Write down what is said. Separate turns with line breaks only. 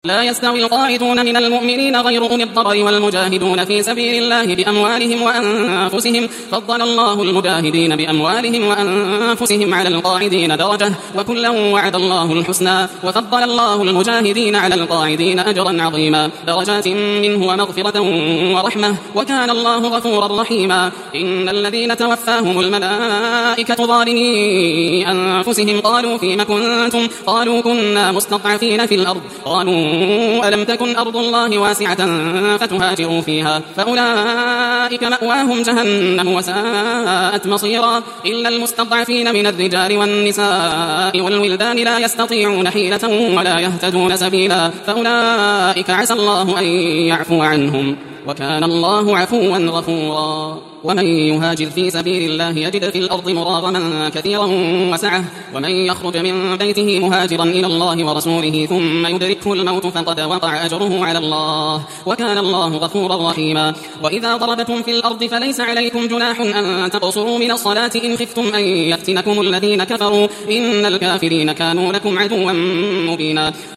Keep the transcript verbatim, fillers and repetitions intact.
لا يستوي القاعدون من المؤمنين غير أولي الضرر والمجاهدون في سبيل الله بأموالهم وأنفسهم فضل الله المجاهدين بأموالهم وأنفسهم على القاعدين درجة وكلا وعد الله الحسنى وفضل الله المجاهدين على القاعدين أجرا عظيما درجات منه ومغفرة ورحمة وكان الله غفورا رحيما. إن الذين توفاهم الملائكة ظالمي أنفسهم قالوا فيم كنتم قالوا كنا مستضعفين في الأرض قالوا ألم تكن أرض الله واسعة فتهاجروا فيها فأولئك مأواهم جهنم وساءت مصيرا إلا المستضعفين من الرجال والنساء والولدان لا يستطيعون حيلة ولا يهتدون سبيلا فأولئك عسى الله أن يعفو عنهم وكان الله عفوا غفورا. ومن يهاجر في سبيل الله يجد في الأرض مراغما كثيرا وسعة ومن يخرج من بيته مهاجرا إلى الله ورسوله ثم يدركه الموت فقد وقع أجره على الله وكان الله غفورا رحيما. وإذا ضربتم في الأرض فليس عليكم جناح أن تقصروا من الصلاة إن خفتم أن يفتنكم الذين كفروا إن الكافرين كانوا لكم عدوا مبينا.